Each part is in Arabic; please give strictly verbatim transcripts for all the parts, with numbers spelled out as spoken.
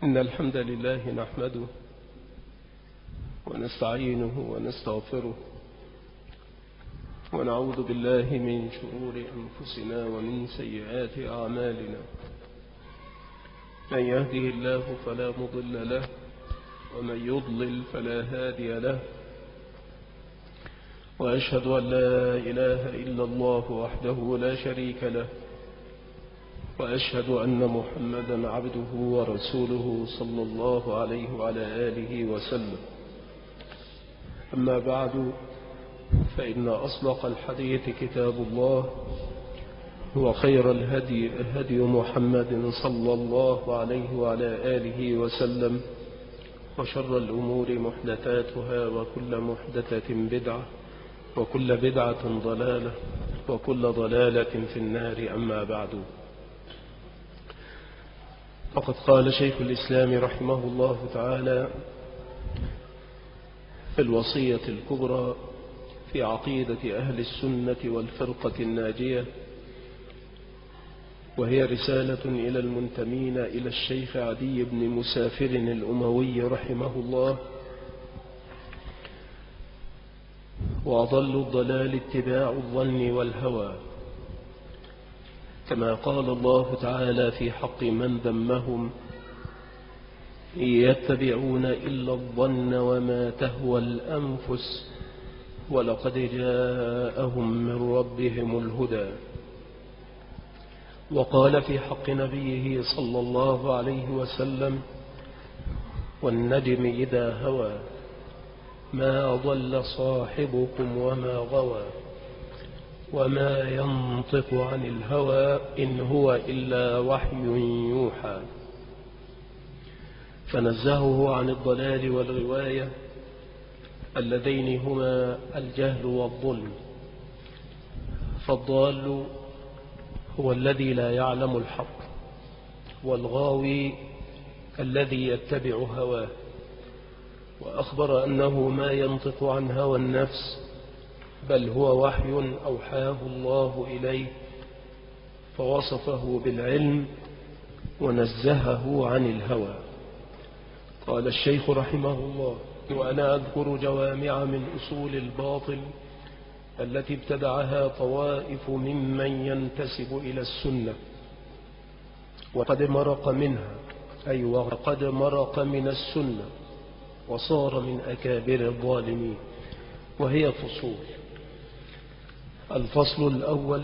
إن الحمد لله نحمده ونستعينه ونستغفره ونعوذ بالله من شرور أنفسنا ومن سيئات أعمالنا. من يهده الله فلا مضل له ومن يضلل فلا هادي له، وأشهد أن لا إله إلا الله وحده لا شريك له، وأشهد أن محمدا عبده ورسوله صلى الله عليه وعلى آله وسلم. أما بعد، فإن أصدق الحديث كتاب الله، وخير الهدي هدي محمد صلى الله عليه وعلى آله وسلم، وشر الأمور محدثاتها، وكل محدثة بدعة، وكل بدعة ضلالة، وكل ضلالة في النار. أما بعد، فقد قال شيخ الإسلام رحمه الله تعالى في الوصية الكبرى في عقيدة أهل السنة والفرقة الناجية، وهي رسالة إلى المنتمين إلى الشيخ عدي بن مسافر الأموي رحمه الله: وأضل الضلال اتباع الظن والهوى، كما قال الله تعالى في حق من ذمهم: إن يتبعون إلا الظن وما تهوى الأنفس ولقد جاءهم من ربهم الهدى. وقال في حق نبيه صلى الله عليه وسلم: والنجم إذا هوى ما ضل صاحبكم وما غوى وما ينطق عن الهوى إن هو إلا وحي يوحى. فنزهه عن الضلال والغواية اللذين هما الجهل والظلم. فالضال هو الذي لا يعلم الحق، والغاوي الذي يتبع هواه. وأخبر أنه ما ينطق عن هوى النفس، بل هو وحي أوحاه الله إليه، فوصفه بالعلم ونزهه عن الهوى. قال الشيخ رحمه الله: وأنا أذكر جوامع من أصول الباطل التي ابتدعها طوائف ممن ينتسب إلى السنة، وقد مرق منها، أي وقد مرق من السنة وصار من أكابر الظالمين. وهي فصول. الفصل الأول: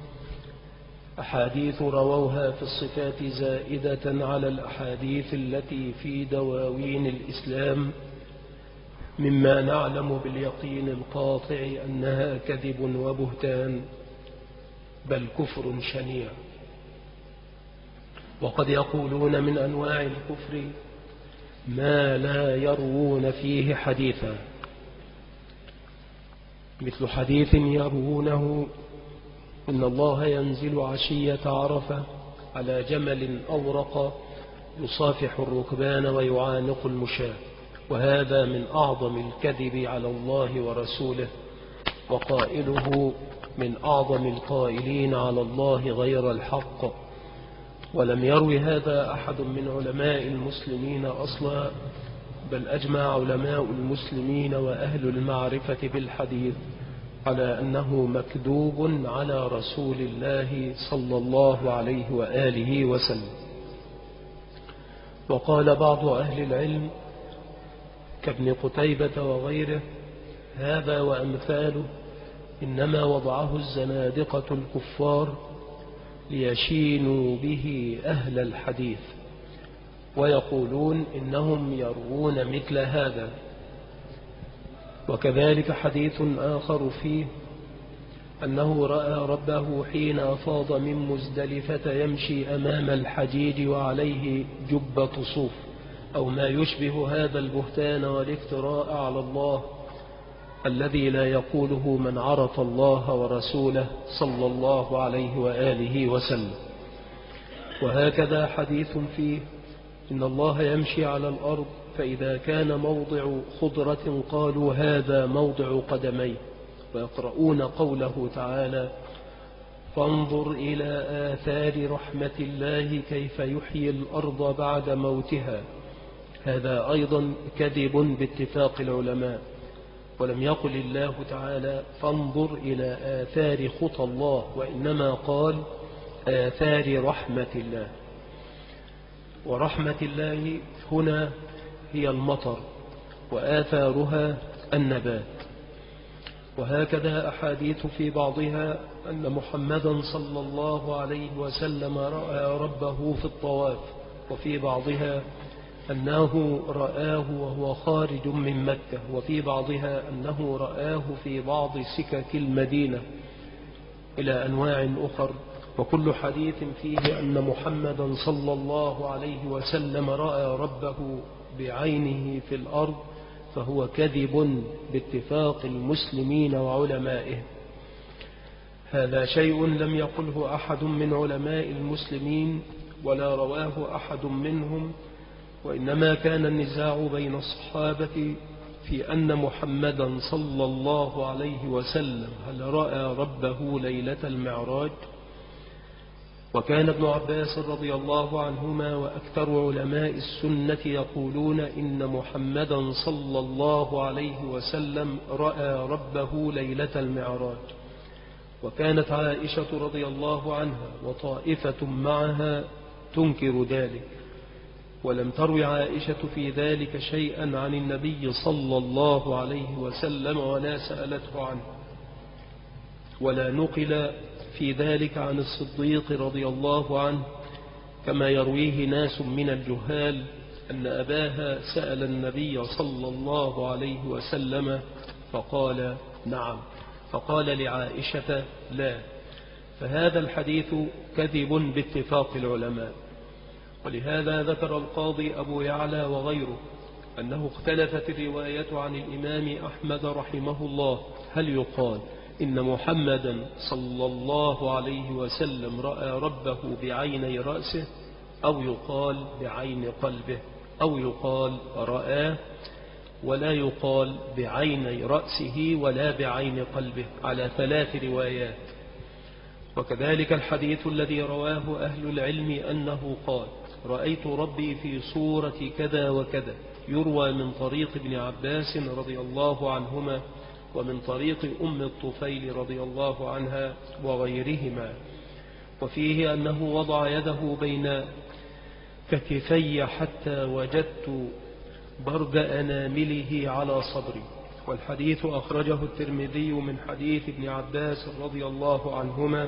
أحاديث رووها في الصفات زائدة على الأحاديث التي في دواوين الإسلام، مما نعلم باليقين القاطع أنها كذب وبهتان، بل كفر شنيع. وقد يقولون من أنواع الكفر ما لا يروون فيه حديثا، مثل حديث يروونه: إن الله ينزل عشية عرفة على جمل أورق يصافح الركبان ويعانق المشاة. وهذا من أعظم الكذب على الله ورسوله، وقائله من أعظم القائلين على الله غير الحق. ولم يروي هذا أحد من علماء المسلمين أصلا، بل أجمع علماء المسلمين وأهل المعرفة بالحديث على أنه مكذوب على رسول الله صلى الله عليه وآله وسلم. وقال بعض أهل العلم كابن قتيبة وغيره: هذا وأمثاله إنما وضعه الزنادقة الكفار ليشينوا به أهل الحديث، ويقولون إنهم يروون مثل هذا. وكذلك حديث آخر فيه أنه رأى ربه حين أفاض من مزدلفة يمشي أمام الحجيج وعليه جبة صوف، أو ما يشبه هذا البهتان والافتراء على الله الذي لا يقوله من عرف الله ورسوله صلى الله عليه وآله وسلم. وهكذا حديث فيه إن الله يمشي على الأرض، فإذا كان موضع خضرة قالوا هذا موضع قدميه، ويقرؤون قوله تعالى: فانظر إلى آثار رحمة الله كيف يحيي الأرض بعد موتها. هذا أيضا كذب باتفاق العلماء، ولم يقل الله تعالى فانظر إلى آثار خطى الله، وإنما قال آثار رحمة الله. ورحمة الله هنا هي المطر، وآثارها النبات. وهكذا أحاديث في بعضها أن محمدا صلى الله عليه وسلم رأى ربه في الطواف، وفي بعضها أنه رآه وهو خارج من مكة، وفي بعضها أنه رآه في بعض سكك المدينة، إلى أنواع أخر. وكل حديث فيه أن محمدا صلى الله عليه وسلم رأى ربه بعينه في الأرض فهو كذب باتفاق المسلمين وعلمائهم. هذا شيء لم يقله أحد من علماء المسلمين ولا رواه أحد منهم، وإنما كان النزاع بين الصحابة في أن محمدا صلى الله عليه وسلم هل رأى ربه ليلة المعراج. وكان ابن عباس رضي الله عنهما وأكثر علماء السنة يقولون إن محمدا صلى الله عليه وسلم رأى ربه ليلة المعراج. وكانت عائشة رضي الله عنها وطائفة معها تنكر ذلك، ولم تروي عائشة في ذلك شيئا عن النبي صلى الله عليه وسلم ولا سألته عنه، ولا نقل في ذلك عن الصديق رضي الله عنه كما يرويه ناس من الجهال أن أباها سأل النبي صلى الله عليه وسلم فقال نعم، فقال لعائشة لا. فهذا الحديث كذب باتفاق العلماء. ولهذا ذكر القاضي أبو يعلى وغيره أنه اختلفت الرواية عن الإمام أحمد رحمه الله هل يقال إن محمدا صلى الله عليه وسلم رأى ربه بعيني رأسه، أو يقال بعين قلبه، أو يقال رآه ولا يقال بعيني رأسه ولا بعين قلبه، على ثلاث روايات. وكذلك الحديث الذي رواه أهل العلم أنه قال رأيت ربي في صورة كذا وكذا، يروى من طريق ابن عباس رضي الله عنهما ومن طريق أم الطفيل رضي الله عنها وغيرهما، وفيه أنه وضع يده بين كتفي حتى وجدت برد أنامله على صدري. والحديث أخرجه الترمذي من حديث ابن عباس رضي الله عنهما.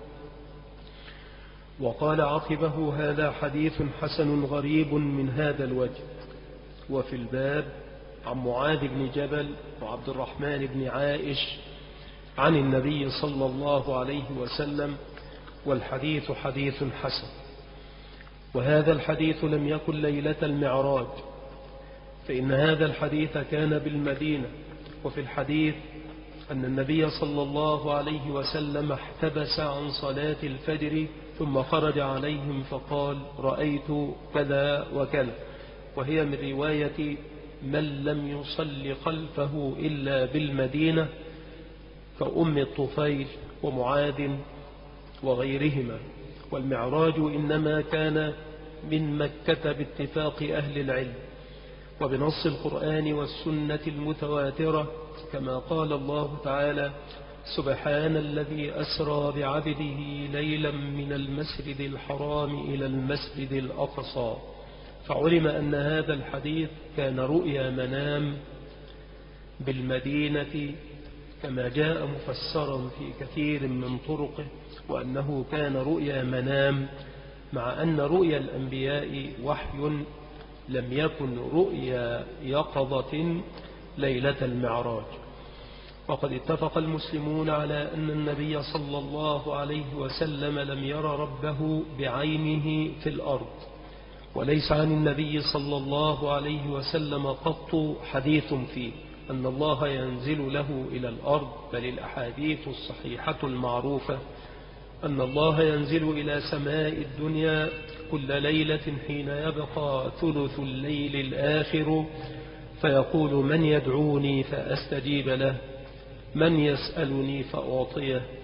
وقال عقبه هذا حديث حسن غريب من هذا الوجه. وفي الباب عن معاذ بن جبل وعبد الرحمن بن عائش عن النبي صلى الله عليه وسلم، والحديث حديث حسن. وهذا الحديث لم يكن ليلة المعراج، فإن هذا الحديث كان بالمدينة. وفي الحديث أن النبي صلى الله عليه وسلم احتبس عن صلاة الفجر ثم خرج عليهم فقال رأيت كذا وكذا، وهي من رواية من لم يصل خلفه إلا بالمدينة كأم الطفيل ومعاذ وغيرهما. والمعراج إنما كان من مكة باتفاق أهل العلم وبنص القرآن والسنة المتواترة، كما قال الله تعالى سبحان الذي أسرى بعبده ليلا من المسجد الحرام إلى المسجد الأقصى. فعلم أن هذا الحديث كان رؤيا منام بالمدينة كما جاء مفسرا في كثير من طرقه، وأنه كان رؤيا منام، مع أن رؤيا الأنبياء وحي لم يكن رؤيا يقظة ليلة المعراج. وقد اتفق المسلمون على أن النبي صلى الله عليه وسلم لم ير ربه بعينه في الأرض، وليس عن النبي صلى الله عليه وسلم قط حديث فيه أن الله ينزل له إلى الأرض، بل الأحاديث الصحيحة المعروفة أن الله ينزل إلى سماء الدنيا كل ليلة حين يبقى ثلث الليل الآخر فيقول من يدعوني فأستجيب له، من يسألني فأعطيه،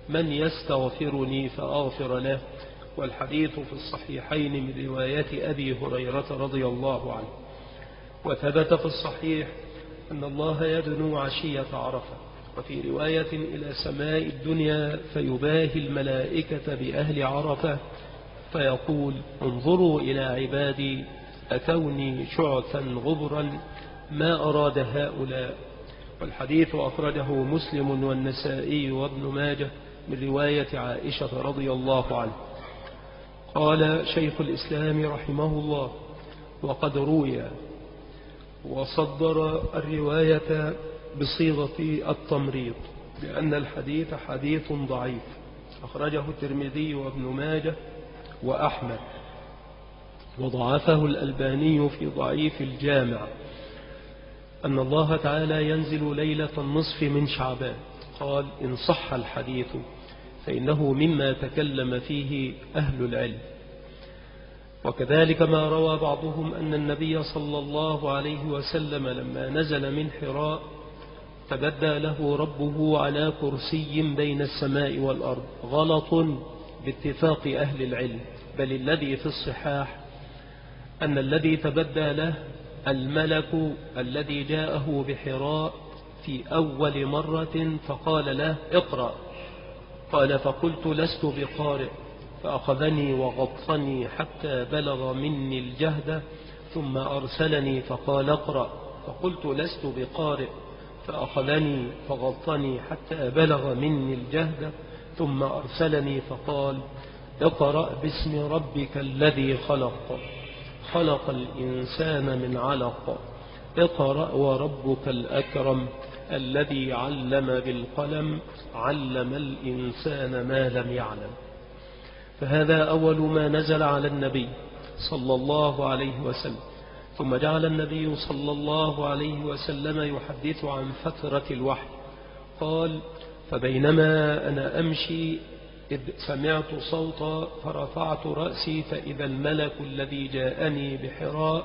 من يستغفرني فأغفر له. والحديث في الصحيحين من رواية أبي هريرة رضي الله عنه. وثبت في الصحيح أن الله يدنو عشية عرفة، وفي رواية إلى سماء الدنيا فيباهي الملائكة بأهل عرفة فيقول: انظروا إلى عبادي أتوني شعثا غبرا ما أراد هؤلاء. والحديث أخرجه مسلم والنسائي وابن ماجه من رواية عائشة رضي الله عنه. قال شيخ الإسلام رحمه الله: وقد روي وصدر الرواية بصيغة التمريض لأن الحديث حديث ضعيف، أخرجه الترمذي وابن ماجه وأحمد، وضعفه الألباني في ضعيف الجامع، أن الله تعالى ينزل ليلة النصف من شعبان. قال: إن صح الحديث فإنه مما تكلم فيه أهل العلم. وكذلك ما روى بعضهم أن النبي صلى الله عليه وسلم لما نزل من حراء تبدى له ربه على كرسي بين السماء والأرض، غلط باتفاق أهل العلم، بل الذي في الصحاح أن الذي تبدى له الملك الذي جاءه بحراء في أول مرة فقال له: اقرأ. قال: فقلت: لست بقارئ، فأخذني وغطني حتى بلغ مني الجهد، ثم أرسلني فقال: اقرأ. فقلت: لست بقارئ، فأخذني فغطني حتى بلغ مني الجهد، ثم أرسلني فقال: اقرأ باسم ربك الذي خلق خلق الإنسان من علق اقرأ وربك الأكرم الذي علم بالقلم علم الإنسان ما لم يعلم. فهذا أول ما نزل على النبي صلى الله عليه وسلم. ثم جعل النبي صلى الله عليه وسلم يحدث عن فترة الوحي. قال: فبينما أنا أمشي إذ سمعت صوتا فرفعت رأسي فإذا الملك الذي جاءني بحراء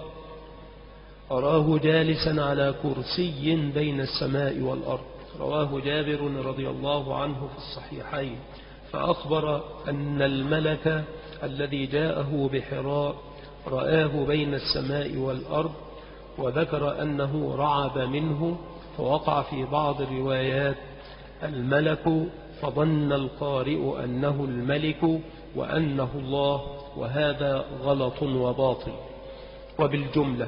أراه جالسا على كرسي بين السماء والأرض. رواه جابر رضي الله عنه في الصحيحين، فأخبر أن الملك الذي جاءه بحراء رآه بين السماء والأرض، وذكر أنه رعب منه، فوقع في بعض الروايات الملك فظن القارئ أنه الملك وأنه الله، وهذا غلط وباطل. وبالجملة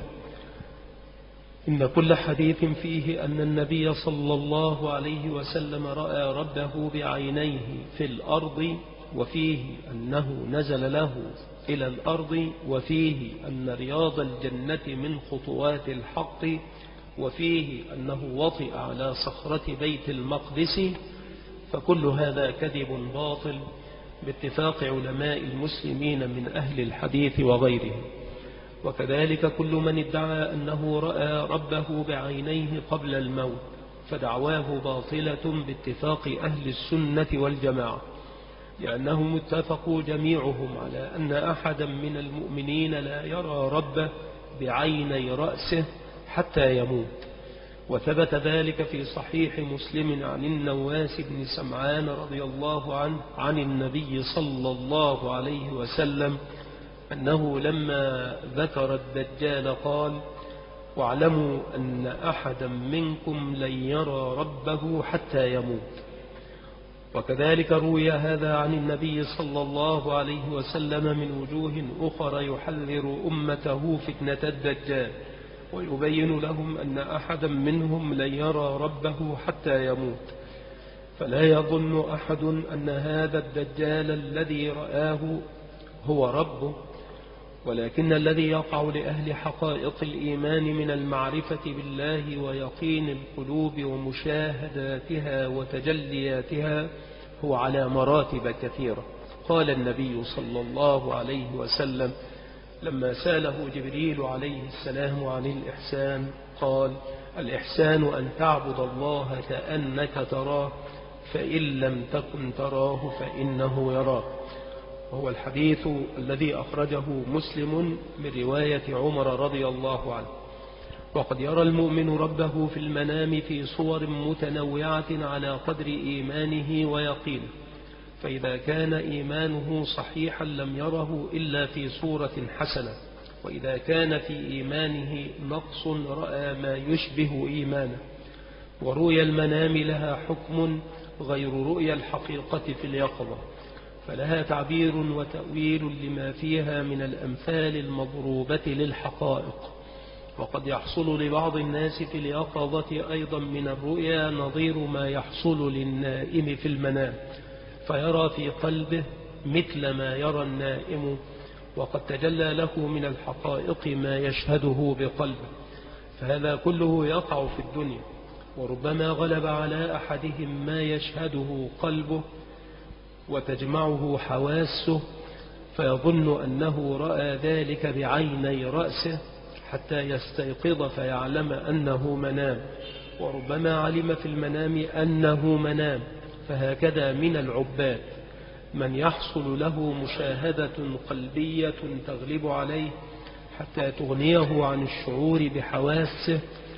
إن كل حديث فيه أن النبي صلى الله عليه وسلم رأى ربه بعينيه في الأرض، وفيه أنه نزل له إلى الأرض، وفيه أن رياض الجنة من خطوات الحق، وفيه أنه وطئ على صخرة بيت المقدس، فكل هذا كذب باطل باتفاق علماء المسلمين من أهل الحديث وغيرهم. وكذلك كل من ادعى أنه رأى ربه بعينيه قبل الموت فدعواه باطلة باتفاق أهل السنة والجماعة، لأنهم اتفقوا جميعهم على أن أحدا من المؤمنين لا يرى ربه بعيني رأسه حتى يموت. وثبت ذلك في صحيح مسلم عن النواس بن سمعان رضي الله عنه عن النبي صلى الله عليه وسلم أنه لما ذكر الدجال قال: واعلموا أن أحدا منكم لن يرى ربه حتى يموت. وكذلك روي هذا عن النبي صلى الله عليه وسلم من وجوه أخرى يحذر أمته فتنة الدجال، ويبين لهم أن أحدا منهم لن يرى ربه حتى يموت. فلا يظن أحد أن هذا الدجال الذي رآه هو ربه، ولكن الذي يقع لأهل حقائق الإيمان من المعرفة بالله ويقين القلوب ومشاهداتها وتجلياتها هو على مراتب كثيرة. قال النبي صلى الله عليه وسلم لما سأله جبريل عليه السلام عن الإحسان قال: الإحسان أن تعبد الله كأنك تراه فإن لم تكن تراه فإنه يراك. وهو الحديث الذي أخرجه مسلم من رواية عمر رضي الله عنه. وقد يرى المؤمن ربه في المنام في صور متنوعة على قدر إيمانه ويقينه، فإذا كان إيمانه صحيحا لم يره إلا في صورة حسنة، وإذا كان في إيمانه نقص رأى ما يشبه إيمانه. ورؤيا المنام لها حكم غير رؤيا الحقيقة في اليقظة، فلها تعبير وتأويل لما فيها من الأمثال المضروبة للحقائق. وقد يحصل لبعض الناس في اليقظة أيضا من الرؤيا نظير ما يحصل للنائم في المنام، فيرى في قلبه مثل ما يرى النائم، وقد تجلى له من الحقائق ما يشهده بقلبه. فهذا كله يقع في الدنيا، وربما غلب على أحدهم ما يشهده قلبه وتجمعه حواسه، فيظن أنه رأى ذلك بعيني رأسه حتى يستيقظ فيعلم أنه منام، وربما علم في المنام أنه منام. فهكذا من العباد من يحصل له مشاهدة قلبية تغلب عليه حتى تغنيه عن الشعور بحواسه،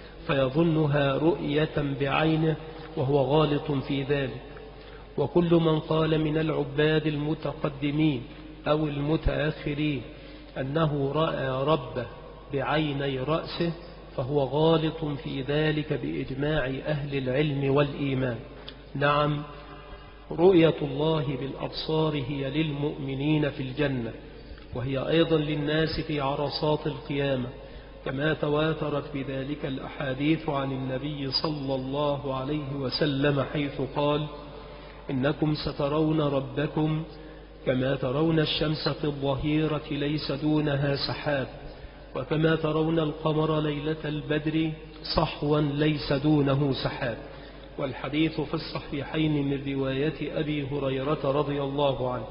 فيظنها رؤية بعينه وهو غالط في ذلك. وكل من قال من العباد المتقدمين أو المتأخرين أنه رأى ربه بعيني رأسه فهو غالط في ذلك بإجماع أهل العلم والإيمان. نعم، رؤية الله بالأبصار هي للمؤمنين في الجنة، وهي أيضا للناس في عرصات القيامة، كما تواترت بذلك الأحاديث عن النبي صلى الله عليه وسلم، حيث قال: إنكم سترون ربكم كما ترون الشمس في الظهيرة ليس دونها سحاب، وكما ترون القمر ليلة البدر صحوا ليس دونه سحاب. والحديث في الصحيحين من رواية أبي هريرة رضي الله عنه.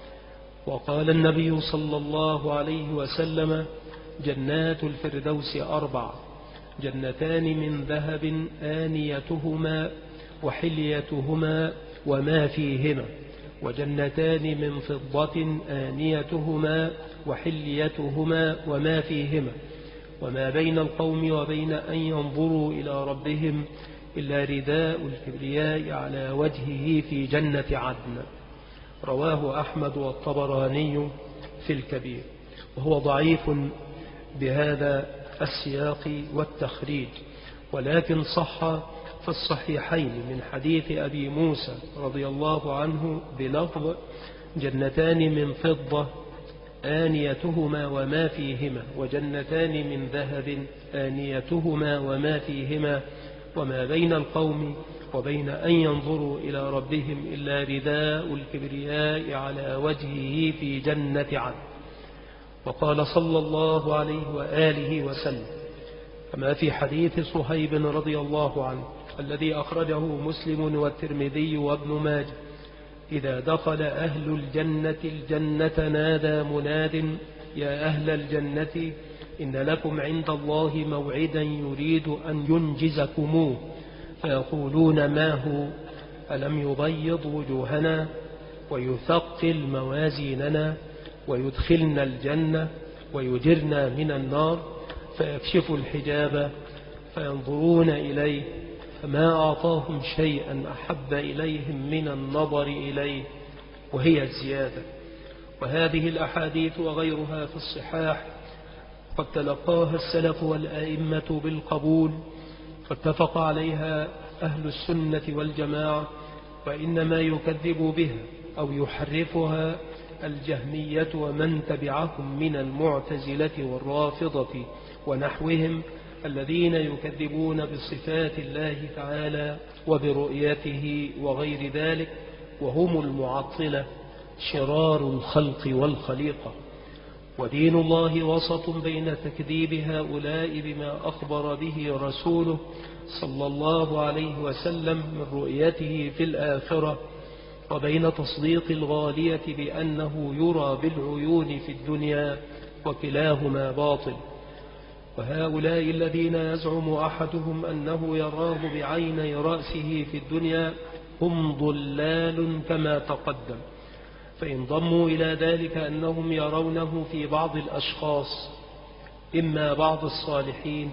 وقال النبي صلى الله عليه وسلم: جنات الفردوس أربع، جنتان من ذهب آنيتهما وحليتهما وما فيهما، وجنتان من فضة آنيتهما وحليتهما وما فيهما، وما بين القوم وبين أن ينظروا إلى ربهم إلا رداء الكبرياء على وجهه في جنة عدن. رواه أحمد والطبراني في الكبير، وهو ضعيف بهذا السياق والتخريج، ولكن صح في الصحيحين من حديث أبي موسى رضي الله عنه بلفظ: جنتان من فضة آنيتهما وما فيهما، وجنتان من ذهب آنيتهما وما فيهما، وما بين القوم وبين أن ينظروا إلى ربهم إلا رداء الكبرياء على وجهه في جنة عدن. وقال صلى الله عليه وآله وسلم كما في حديث صهيب رضي الله عنه الذي أخرجه مسلم والترمذي وابن ماجه: إذا دخل أهل الجنة الجنة نادى مناد: يا أهل الجنة إن لكم عند الله موعدا يريد أن ينجزكموه. فيقولون: ما هو؟ ألم يبيض وجوهنا ويثقل موازيننا ويدخلنا الجنة ويجرنا من النار؟ فيكشف الحجاب فينظرون إليه، فما أعطاهم شيئا أحب إليهم من النظر إليه، وهي الزيادة. وهذه الأحاديث وغيرها في الصحاح قد تلقاها السلف والأئمة بالقبول، فاتفق عليها أهل السنة والجماعة، وإنما يكذب بها أو يحرفها الجهمية ومن تبعهم من المعتزلة والرافضة ونحوهم، الذين يكذبون بصفات الله تعالى وبرؤيته وغير ذلك، وهم المعطلة شرار الخلق والخليقة. ودين الله وسط بين تكذيب هؤلاء بما أخبر به رسوله صلى الله عليه وسلم من رؤيته في الآخرة، وبين تصديق الغالية بأنه يرى بالعيون في الدنيا، وكلاهما باطل. وهؤلاء الذين يزعم أحدهم أنه يراه بعيني رأسه في الدنيا هم ضلال كما تقدم، فإن ضموا إلى ذلك أنهم يرونه في بعض الأشخاص، إما بعض الصالحين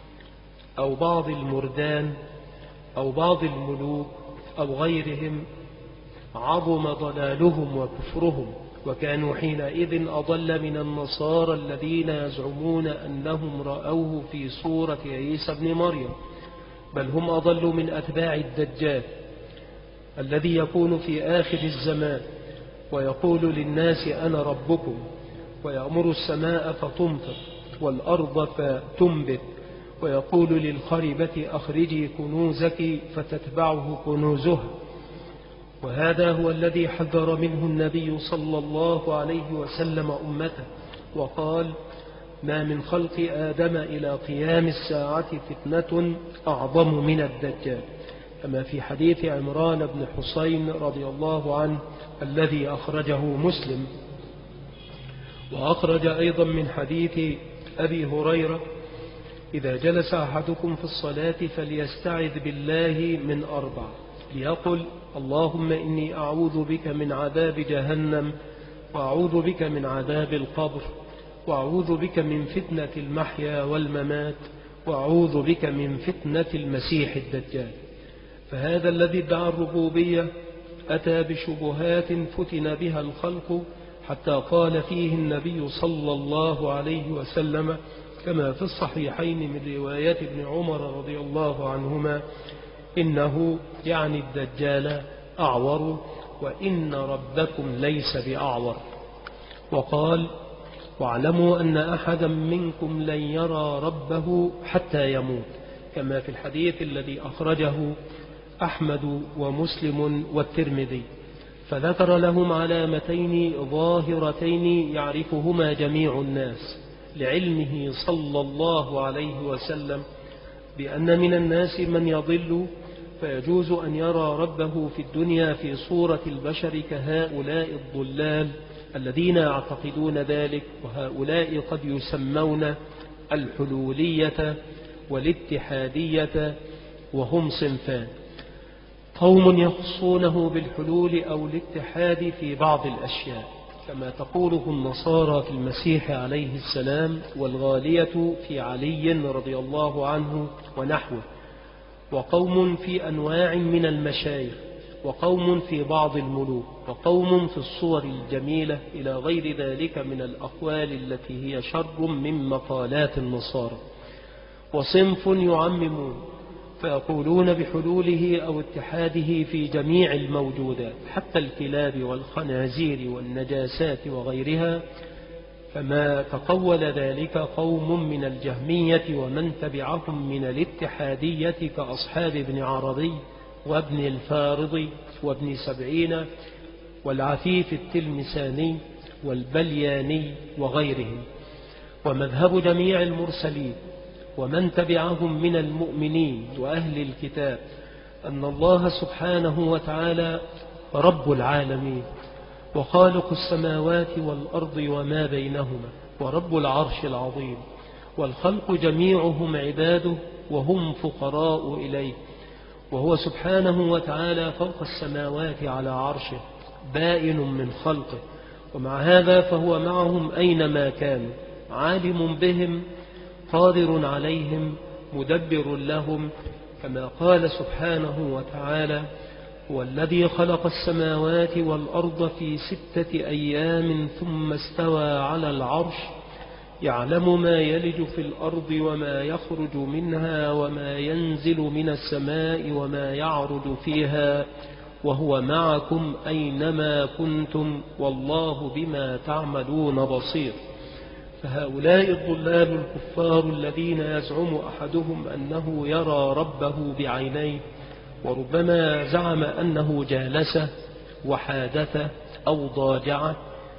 أو بعض المردان أو بعض الملوك أو غيرهم، عظم ضلالهم وكفرهم، وكانوا حينئذ أضل من النصارى الذين يزعمون أنهم رأوه في صورة عيسى بن مريم، بل هم أضل من أتباع الدجال الذي يكون في آخر الزمان ويقول للناس أنا ربكم، ويأمر السماء فتمطر والأرض فتنبت، ويقول للخربة أخرجي كنوزك فتتبعه كنوزها. وهذا هو الذي حذر منه النبي صلى الله عليه وسلم أمته، وقال ما من خلق آدم إلى قيام الساعة فتنة أعظم من الدجال، كما في حديث عمران بن حسين رضي الله عنه الذي أخرجه مسلم. وأخرج أيضا من حديث أبي هريرة إذا جلس أحدكم في الصلاة فليستعذ بالله من أربع، ليقل اللهم إني أعوذ بك من عذاب جهنم، وأعوذ بك من عذاب القبر، وأعوذ بك من فتنة المحيا والممات، وأعوذ بك من فتنة المسيح الدجال. فهذا الذي ادعى الربوبية أتى بشبهات فتن بها الخلق، حتى قال فيه النبي صلى الله عليه وسلم كما في الصحيحين من رواية ابن عمر رضي الله عنهما إنه يعني الدجال أعور، وإن ربكم ليس بأعور. وقال واعلموا أن أحدا منكم لن يرى ربه حتى يموت، كما في الحديث الذي أخرجه أحمد ومسلم والترمذي. فذكر لهم علامتين ظاهرتين يعرفهما جميع الناس، لعلمه صلى الله عليه وسلم بأن من الناس من يضل فيجوز أن يرى ربه في الدنيا في صورة البشر كهؤلاء الضلال الذين يعتقدون ذلك، وهؤلاء قد يسمون الحلولية والاتحادية، وهم صنفان: قوم يخصونه بالحلول أو الاتحاد في بعض الأشياء كما تقوله النصارى في المسيح عليه السلام، والغالية في علي رضي الله عنه ونحوه، وقوم في أنواع من المشايخ، وقوم في بعض الملوك، وقوم في الصور الجميلة إلى غير ذلك من الأقوال التي هي شر من مقالات النصارى. وصنف يعممون فيقولون بحلوله أو اتحاده في جميع الموجودات حتى الكلاب والخنازير والنجاسات وغيرها، فما تقول ذلك قوم من الجهمية ومن تبعهم من الاتحادية كأصحاب ابن عربي وابن الفارض وابن سبعين والعفيف التلمساني والبلياني وغيرهم. ومذهب جميع المرسلين ومن تبعهم من المؤمنين وأهل الكتاب أن الله سبحانه وتعالى رب العالمين وخالق السماوات والأرض وما بينهما، ورب العرش العظيم، والخلق جميعهم عباده وهم فقراء إليه، وهو سبحانه وتعالى فوق السماوات على عرشه بائن من خلقه، ومع هذا فهو معهم أينما كانوا، عالم بهم قادر عليهم مدبر لهم، كما قال سبحانه وتعالى: هو الذي خلق السماوات والأرض في ستة أيام ثم استوى على العرش يعلم ما يلج في الأرض وما يخرج منها وما ينزل من السماء وما يعرج فيها وهو معكم أينما كنتم والله بما تعملون بصير. فهؤلاء الضلال الكفار الذين يزعم أحدهم أنه يرى ربه بعينيه، وربما زعم أنه جالسه وحادثه أو ضاجعه،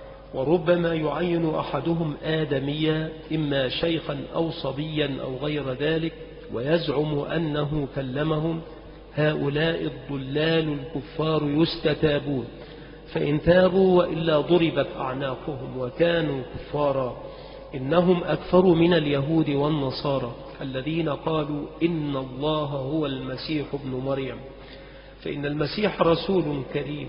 وربما يعين أحدهم آدميا إما شيخا أو صبيا أو غير ذلك ويزعم أنه كلمهم، هؤلاء الضلال الكفار يستتابون، فإن تابوا وإلا ضربت أعناقهم وكانوا كفارا. إنهم أكثر من اليهود والنصارى الذين قالوا إن الله هو المسيح ابن مريم، فإن المسيح رسول كريم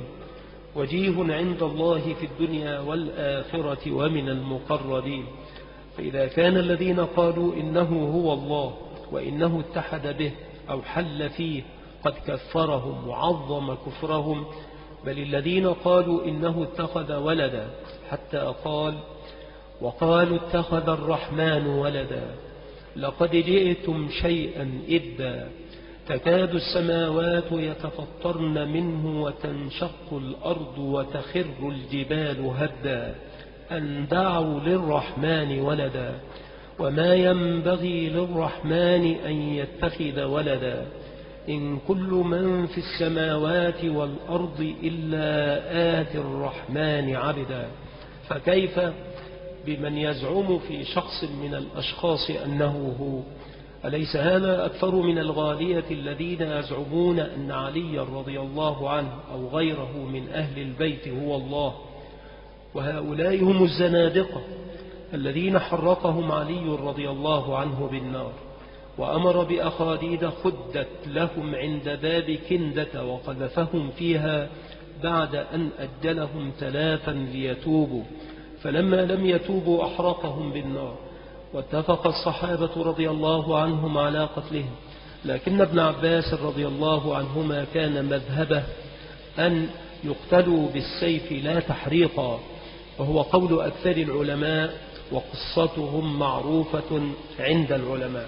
وجيه عند الله في الدنيا والآخرة ومن المقربين. فإذا كان الذين قالوا إنه هو الله وإنه اتحد به أو حل فيه قد كفرهم وعظم كفرهم، بل الذين قالوا إنه اتخذ ولدا، حتى قال: وقالوا اتخذ الرحمن ولدا لقد جئتم شيئا إدا تكاد السماوات يتفطرن منه وتنشق الأرض وتخر الجبال هدا أن دعوا للرحمن ولدا وما ينبغي للرحمن أن يتخذ ولدا إن كل من في السماوات والأرض إلا آتي الرحمن عبدا. فكيف بمن يزعم في شخص من الأشخاص أنه هو؟ أليس هذا أكثر من الغالية الذين يزعمون أن علي رضي الله عنه أو غيره من أهل البيت هو الله؟ وهؤلاء هم الزنادقة الذين حرقهم علي رضي الله عنه بالنار، وأمر بأخاديد خدت لهم عند باب كندة وقذفهم فيها بعد أن أجلهم ثلاثا ليتوبوا، فلما لم يتوبوا أحرقهم بالنار. واتفق الصحابة رضي الله عنهم على قتلهم، لكن ابن عباس رضي الله عنهما كان مذهبه أن يقتلوا بالسيف لا تحريقا، وهو قول أكثر العلماء، وقصتهم معروفة عند العلماء.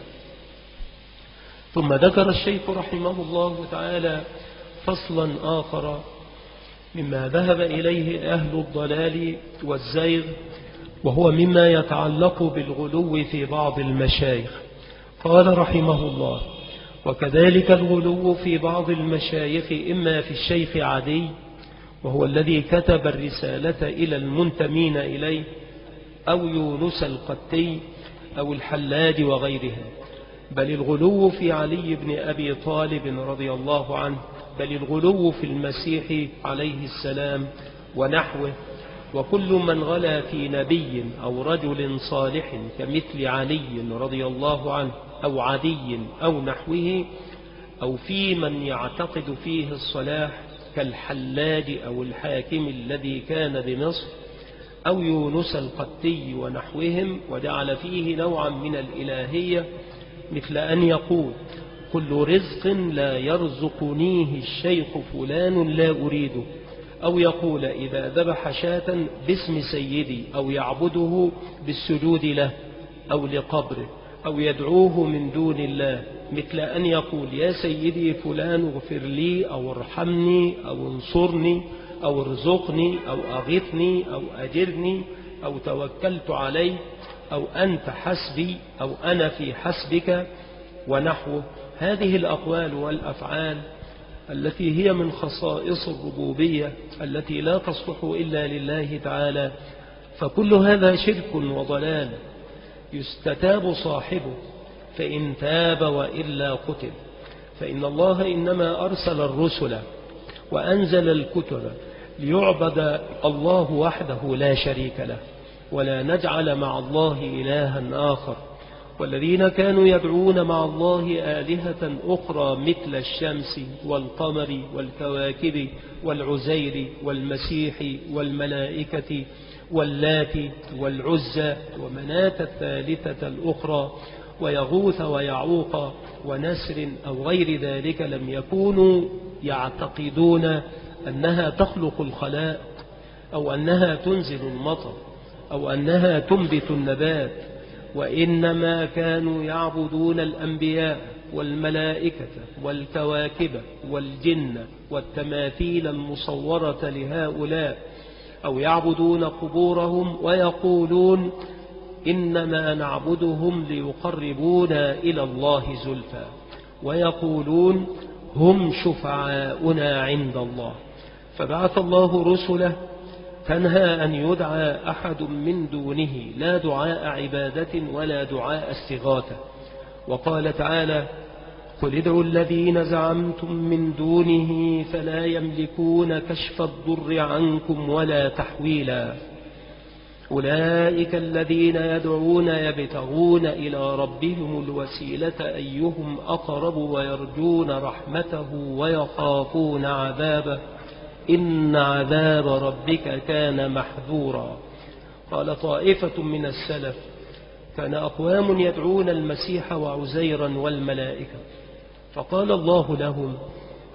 ثم ذكر الشيخ رحمه الله تعالى فصلا آخر مما ذهب إليه أهل الضلال والزيغ، وهو مما يتعلق بالغلو في بعض المشايخ. قال رحمه الله: وكذلك الغلو في بعض المشايخ إما في الشيخ عدي وهو الذي كتب الرسالة إلى المنتمين إليه، أو يونس القتي أو الحلاج وغيرهم، بل الغلو في علي بن أبي طالب رضي الله عنه، بل الغلو في المسيح عليه السلام ونحوه، وكل من غلا في نبي أو رجل صالح كمثل علي رضي الله عنه أو عدي أو نحوه، أو في من يعتقد فيه الصلاح كالحلاج أو الحاكم الذي كان بمصر أو يونس القتي ونحوهم، وجعل فيه نوعا من الإلهية، مثل أن يقول: كل رزق لا يرزقنيه الشيخ فلان لا أريده، أو يقول إذا ذبح شاة باسم سيدي، أو يعبده بالسجود له أو لقبره، أو يدعوه من دون الله، مثل أن يقول: يا سيدي فلان اغفر لي أو ارحمني أو انصرني أو ارزقني أو أغثني أو أجرني أو توكلت عليه أو أنت حسبي أو أنا في حسبك ونحوه. هذه الأقوال والأفعال التي هي من خصائص الربوبية التي لا تصلح إلا لله تعالى، فكل هذا شرك وضلال يستتاب صاحبه، فإن تاب وإلا قتل. فإن الله إنما أرسل الرسل وأنزل الكتب ليعبد الله وحده لا شريك له، ولا نجعل مع الله إلها آخر. والذين كانوا يدعون مع الله آلهة أخرى مثل الشمس والقمر والكواكب والعزير والمسيح والملائكة واللات والعزى ومناة الثالثة الأخرى ويغوث ويعوق ونسر أو غير ذلك، لم يكونوا يعتقدون أنها تخلق الخلاء أو أنها تنزل المطر أو أنها تنبت النبات، وإنما كانوا يعبدون الأنبياء والملائكة والكواكب والجن والتماثيل المصورة لهؤلاء، أو يعبدون قبورهم ويقولون إنما نعبدهم ليقربونا إلى الله زلفى، ويقولون هم شفعاؤنا عند الله. فبعث الله رسله تنهى أن يدعى أحد من دونه، لا دعاء عبادة ولا دعاء استغاثة. وقال تعالى: قل ادعوا الذين زعمتم من دونه فلا يملكون كشف الضر عنكم ولا تحويلا، أولئك الذين يدعون يبتغون إلى ربهم الوسيلة أيهم أقرب ويرجون رحمته ويخافون عذابه إن عذاب ربك كان محذورا. قال طائفة من السلف: كان أقوام يدعون المسيح وعزيرا والملائكة، فقال الله لهم: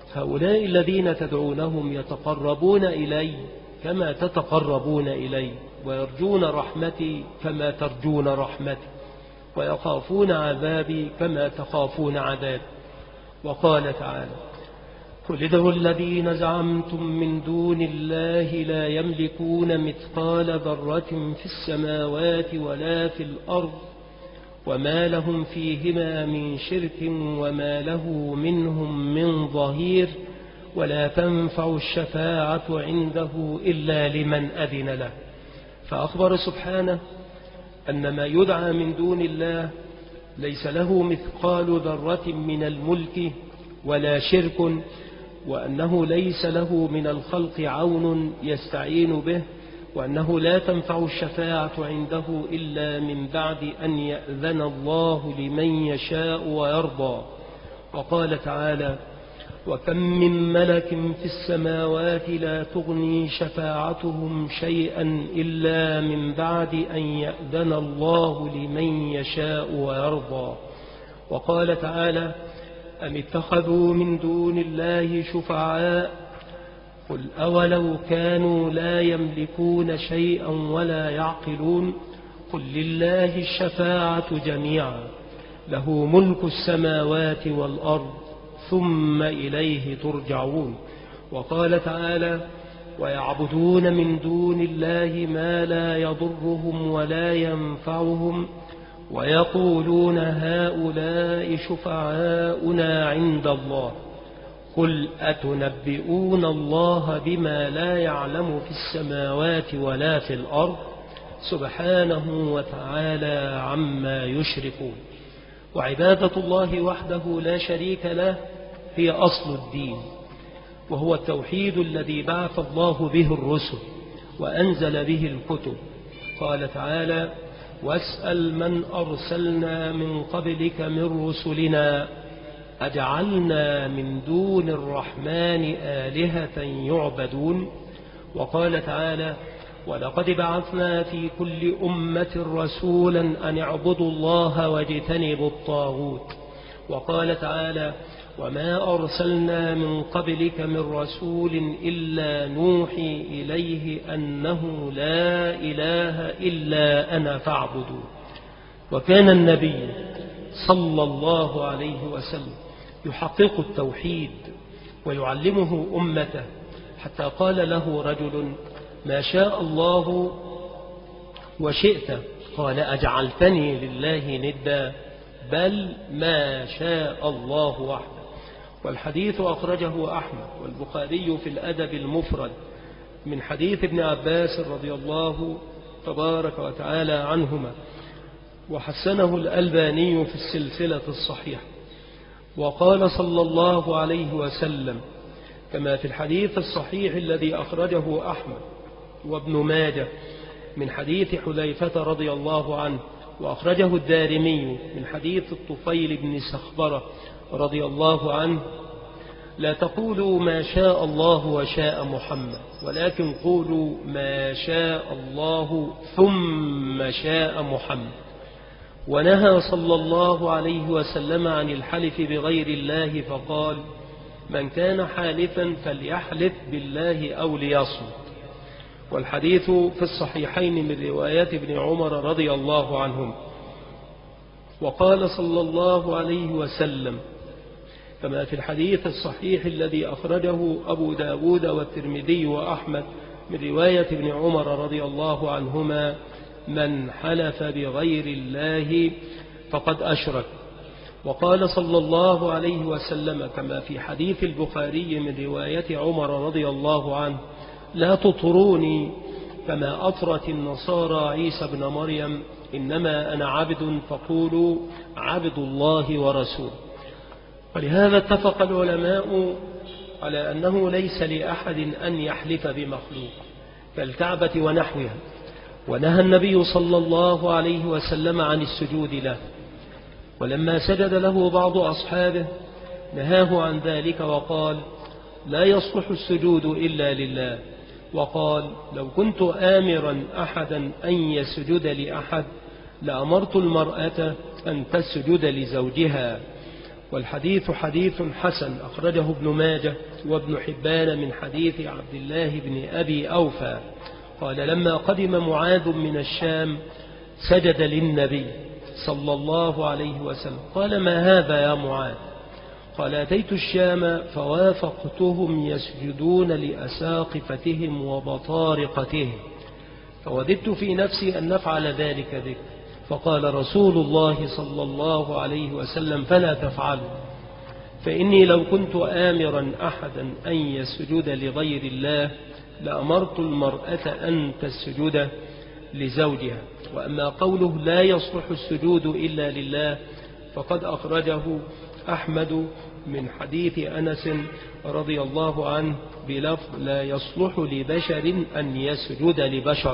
هؤلاء الذين تدعونهم يتقربون إلي كما تتقربون إلي، ويرجون رحمتي كما ترجون رحمتي، ويخافون عذابي كما تخافون عذابي. وقال تعالى: قل ادعوا الذين زعمتم من دون الله لا يملكون مثقال ذرة في السماوات ولا في الأرض وما لهم فيهما من شرك وما له منهم من ظهير ولا تنفع الشفاعة عنده إلا لمن أذن له. فأخبر سبحانه أن ما يدعى من دون الله ليس له مثقال ذرة من الملك ولا شرك، وأنه ليس له من الخلق عون يستعين به، وأنه لا تنفع الشفاعة عنده إلا من بعد أن يأذن الله لمن يشاء ويرضى. وقال تعالى: وكم من ملك في السماوات لا تغني شفاعتهم شيئا إلا من بعد أن يأذن الله لمن يشاء ويرضى. وقال تعالى: أم اتخذوا من دون الله شفعاء قل أولو كانوا لا يملكون شيئا ولا يعقلون قل لله الشفاعة جميعا له ملك السماوات والأرض ثم إليه ترجعون. وقال تعالى: ويعبدون من دون الله ما لا يضرهم ولا ينفعهم ويقولون هؤلاء شفعاؤنا عند الله قل أتنبئون الله بما لا يعلم في السماوات ولا في الأرض سبحانه وتعالى عما يشركون. وعبادة الله وحده لا شريك له هي أصل الدين، وهو التوحيد الذي بعث الله به الرسل وأنزل به الكتب. قال تعالى: واسأل من أرسلنا من قبلك من رسلنا أجعلنا من دون الرحمن آلهة يعبدون. وقال تعالى: ولقد بعثنا في كل أمة رسولا أن اعبدوا الله واجتنبوا الطاغوت. وقال تعالى: وما أرسلنا من قبلك من رسول إلا نوحي إليه أنه لا إله إلا أنا فاعبدوا. وكان النبي صلى الله عليه وسلم يحقق التوحيد ويعلمه أمته، حتى قال له رجل: ما شاء الله وشئت، قال: أجعلتني لله ندا؟ بل ما شاء الله وحده. والحديث أخرجه أحمد والبخاري في الأدب المفرد من حديث ابن عباس رضي الله تبارك وتعالى عنهما، وحسنه الألباني في السلسلة الصحيحة. وقال صلى الله عليه وسلم كما في الحديث الصحيح الذي أخرجه أحمد وابن ماجه من حديث حذيفة رضي الله عنه، وأخرجه الدارمي من حديث الطفيل بن سخبرة رضي الله عنه: لا تقولوا ما شاء الله وشاء محمد، ولكن قولوا ما شاء الله ثم شاء محمد. ونهى صلى الله عليه وسلم عن الحلف بغير الله، فقال: من كان حالفا فليحلف بالله أو ليصمت. والحديث في الصحيحين من رواية ابن عمر رضي الله عنهم. وقال صلى الله عليه وسلم كما في الحديث الصحيح الذي أخرجه أبو داود والترمذي وأحمد من رواية ابن عمر رضي الله عنهما: من حلف بغير الله فقد أشرك. وقال صلى الله عليه وسلم كما في حديث البخاري من رواية عمر رضي الله عنه: لا تطروني كما أطرت النصارى عيسى بن مريم، إنما أنا عبد فقولوا عبد الله ورسوله. ولهذا اتفق العلماء على أنه ليس لأحد أن يحلف بمخلوق كالكعبة ونحوها. ونهى النبي صلى الله عليه وسلم عن السجود له، ولما سجد له بعض أصحابه نهاه عن ذلك وقال: لا يصلح السجود إلا لله. وقال: لو كنت آمرا أحدا أن يسجد لأحد لأمرت المرأة أن تسجد لزوجها. والحديث حديث حسن أخرجه ابن ماجه وابن حبان من حديث عبد الله بن أبي أوفى قال لما قدم معاذ من الشام سجد للنبي صلى الله عليه وسلم قال ما هذا يا معاذ؟ قال أتيت الشام فوافقتهم يسجدون لأساقفتهم وبطارقتهم فوددت في نفسي أن نفعل ذلك بك، فقال رسول الله صلى الله عليه وسلم فلا تفعلوا، فإني لو كنت آمرا أحدا أن يسجد لغير الله لأمرت المرأة أن تسجد لزوجها. وأما قوله لا يصلح السجود إلا لله فقد أخرجه أحمد من حديث أنس رضي الله عنه بلفظ لا يصلح لبشر أن يسجد لبشر.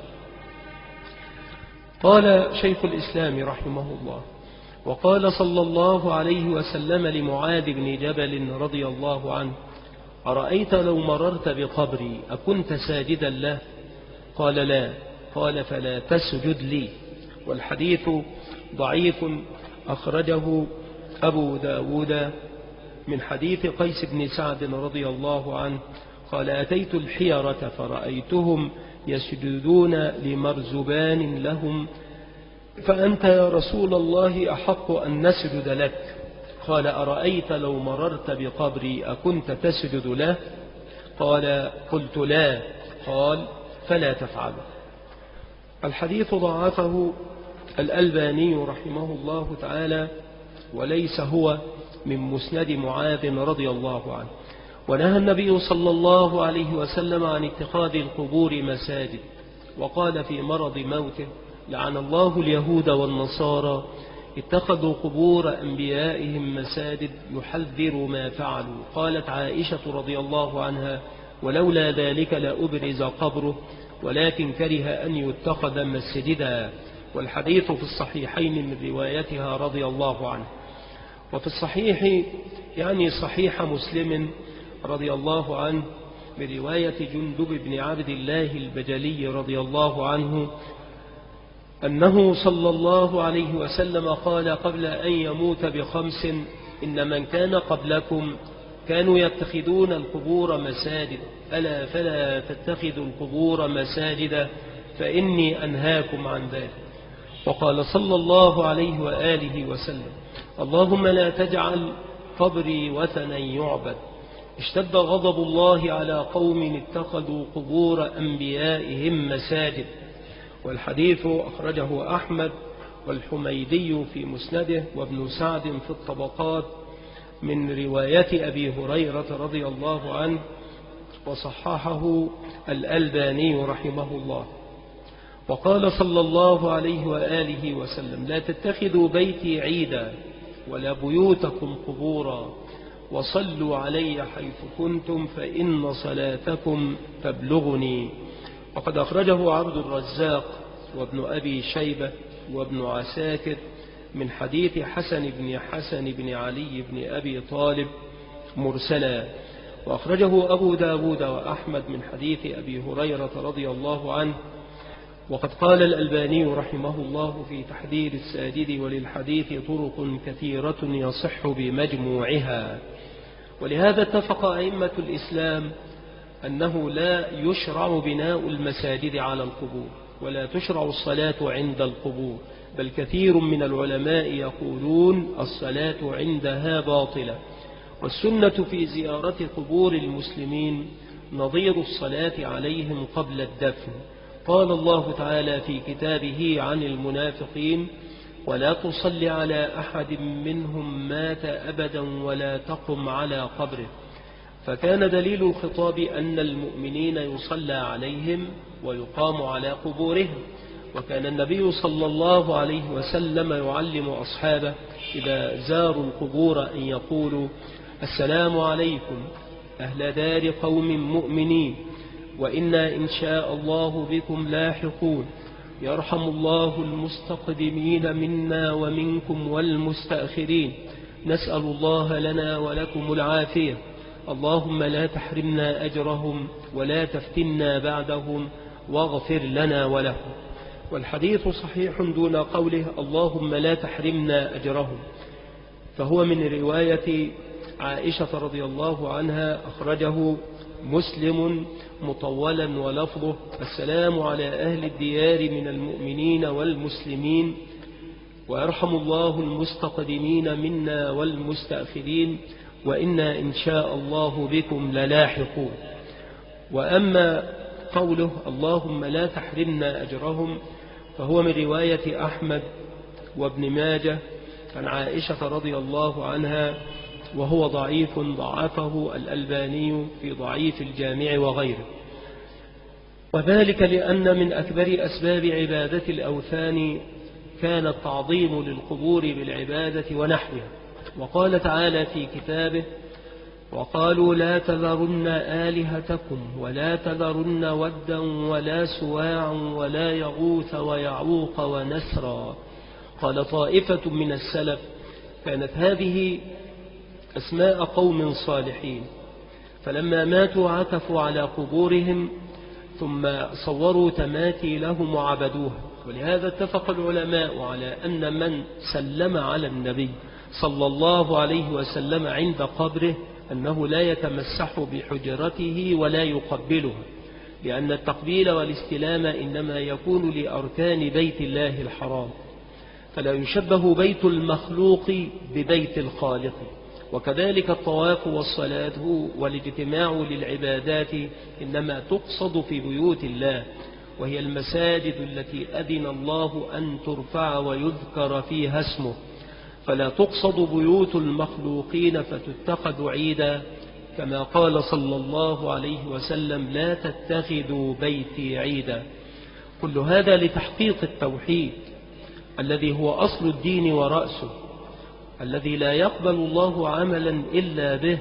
قال شيخ الإسلام رحمه الله وقال صلى الله عليه وسلم لمعاذ بن جبل رضي الله عنه أرأيت لو مررت بقبري أكنت ساجدا له؟ قال لا. قال فلا تسجد لي. والحديث ضعيف أخرجه أبو داود من حديث قيس بن سعد رضي الله عنه قال أتيت الحيرة فرأيتهم يسجدون لمرزبان لهم فأنت يا رسول الله أحق أن نسجد لك. قال أرأيت لو مررت بقبري أكنت تسجد له؟ قال قلت لا. قال فلا تفعل. الحديث ضعفه الألباني رحمه الله تعالى وليس هو من مسند معاذ رضي الله عنه. ونهى النبي صلى الله عليه وسلم عن اتخاذ القبور مساجد، وقال في مرض موته لعن الله اليهود والنصارى اتخذوا قبور أنبيائهم مساجد يحذر ما فعلوا. قالت عائشة رضي الله عنها ولولا ذلك لأبرز قبره ولكن كره أن يتخذ مسجدا. والحديث في الصحيحين من روايتها رضي الله عنه. وفي الصحيح يعني صحيح مسلم رضي الله عنه برواية جندب بن عبد الله البجلي رضي الله عنه أنه صلى الله عليه وسلم قال قبل أن يموت بخمس إن من كان قبلكم كانوا يتخذون القبور مساجد ألا فلا تتخذوا القبور مساجد فإني أنهاكم عن ذلك. وقال صلى الله عليه وآله وسلم اللهم لا تجعل قبري وثنا يعبد. اشتد غضب الله على قوم اتخذوا قبور أنبيائهم مساجد. والحديث أخرجه أحمد والحميدي في مسنده وابن سعد في الطبقات من رواية أبي هريرة رضي الله عنه وصححه الألباني رحمه الله. وقال صلى الله عليه وآله وسلم لا تتخذوا بيتي عيدا ولا بيوتكم قبورا وصلوا علي حيث كنتم فإن صلاتكم تبلغني. وقد أخرجه عبد الرزاق وابن أبي شيبة وابن عساكر من حديث حسن بن حسن بن علي بن أبي طالب مرسلا. وأخرجه أبو داود وأحمد من حديث أبي هريرة رضي الله عنه. وقد قال الألباني رحمه الله في تحذير الساجد وللحديث طرق كثيرة يصح بمجموعها. ولهذا اتفق أئمة الإسلام أنه لا يشرع بناء المساجد على القبور ولا تشرع الصلاة عند القبور، بل كثير من العلماء يقولون الصلاة عندها باطلة. والسنة في زيارة قبور المسلمين نظير الصلاة عليهم قبل الدفن. قال الله تعالى في كتابه عن المنافقين ولا تصل على أحد منهم مات أبدا ولا تقم على قبره. فكان دليل الخطاب أن المؤمنين يصلى عليهم ويقام على قبورهم. وكان النبي صلى الله عليه وسلم يعلم أصحابه إذا زاروا القبور أن يقولوا السلام عليكم أهل دار قوم مؤمنين وإنا إن شاء الله بكم لاحقون يرحم الله المستقدمين منا ومنكم والمستأخرين نسأل الله لنا ولكم العافية اللهم لا تحرمنا أجرهم ولا تفتنا بعدهم واغفر لنا ولهم. والحديث صحيح دون قوله اللهم لا تحرمنا أجرهم، فهو من رواية عائشة رضي الله عنها، أخرجه مسلم مطولا ولفظه: السلام على أهل الديار من المؤمنين والمسلمين، ويرحم الله المستقدمين منا والمستأخرين، وإنا إن شاء الله بكم للاحقون. وأما قوله اللهم لا تحرمنا أجرهم فهو من رواية أحمد وابن ماجه عن عائشة رضي الله عنها، وهو ضعيف ضعفه الألباني في ضعيف الجامع وغيره. وذلك لأن من أكبر أسباب عبادة الأوثان كان التعظيم للقبور بالعبادة ونحوها. وقال تعالى في كتابه: وقالوا لا تذرن آلهتكم ولا تذرن ودا ولا سواعا ولا يغوث ويعوق ونسرا. قال طائفة من السلف: كانت هذه أسماء قوم صالحين، فلما ماتوا عكفوا على قبورهم ثم صوروا تماثي لهم وعبدوها. ولهذا اتفق العلماء على أن من سلم على النبي صلى الله عليه وسلم عند قبره أنه لا يتمسح بحجرته ولا يقبلها، لأن التقبيل والاستلام إنما يكون لأركان بيت الله الحرام، فلا يشبه بيت المخلوق ببيت الخالق. وكذلك الطواف والصلاة والاجتماع للعبادات إنما تقصد في بيوت الله، وهي المساجد التي أذن الله أن ترفع ويذكر فيها اسمه، فلا تقصد بيوت المخلوقين فتتخذ عيدا، كما قال صلى الله عليه وسلم: لا تتخذوا بيتي عيدا. كل هذا لتحقيق التوحيد الذي هو أصل الدين ورأسه، الذي لا يقبل الله عملا إلا به،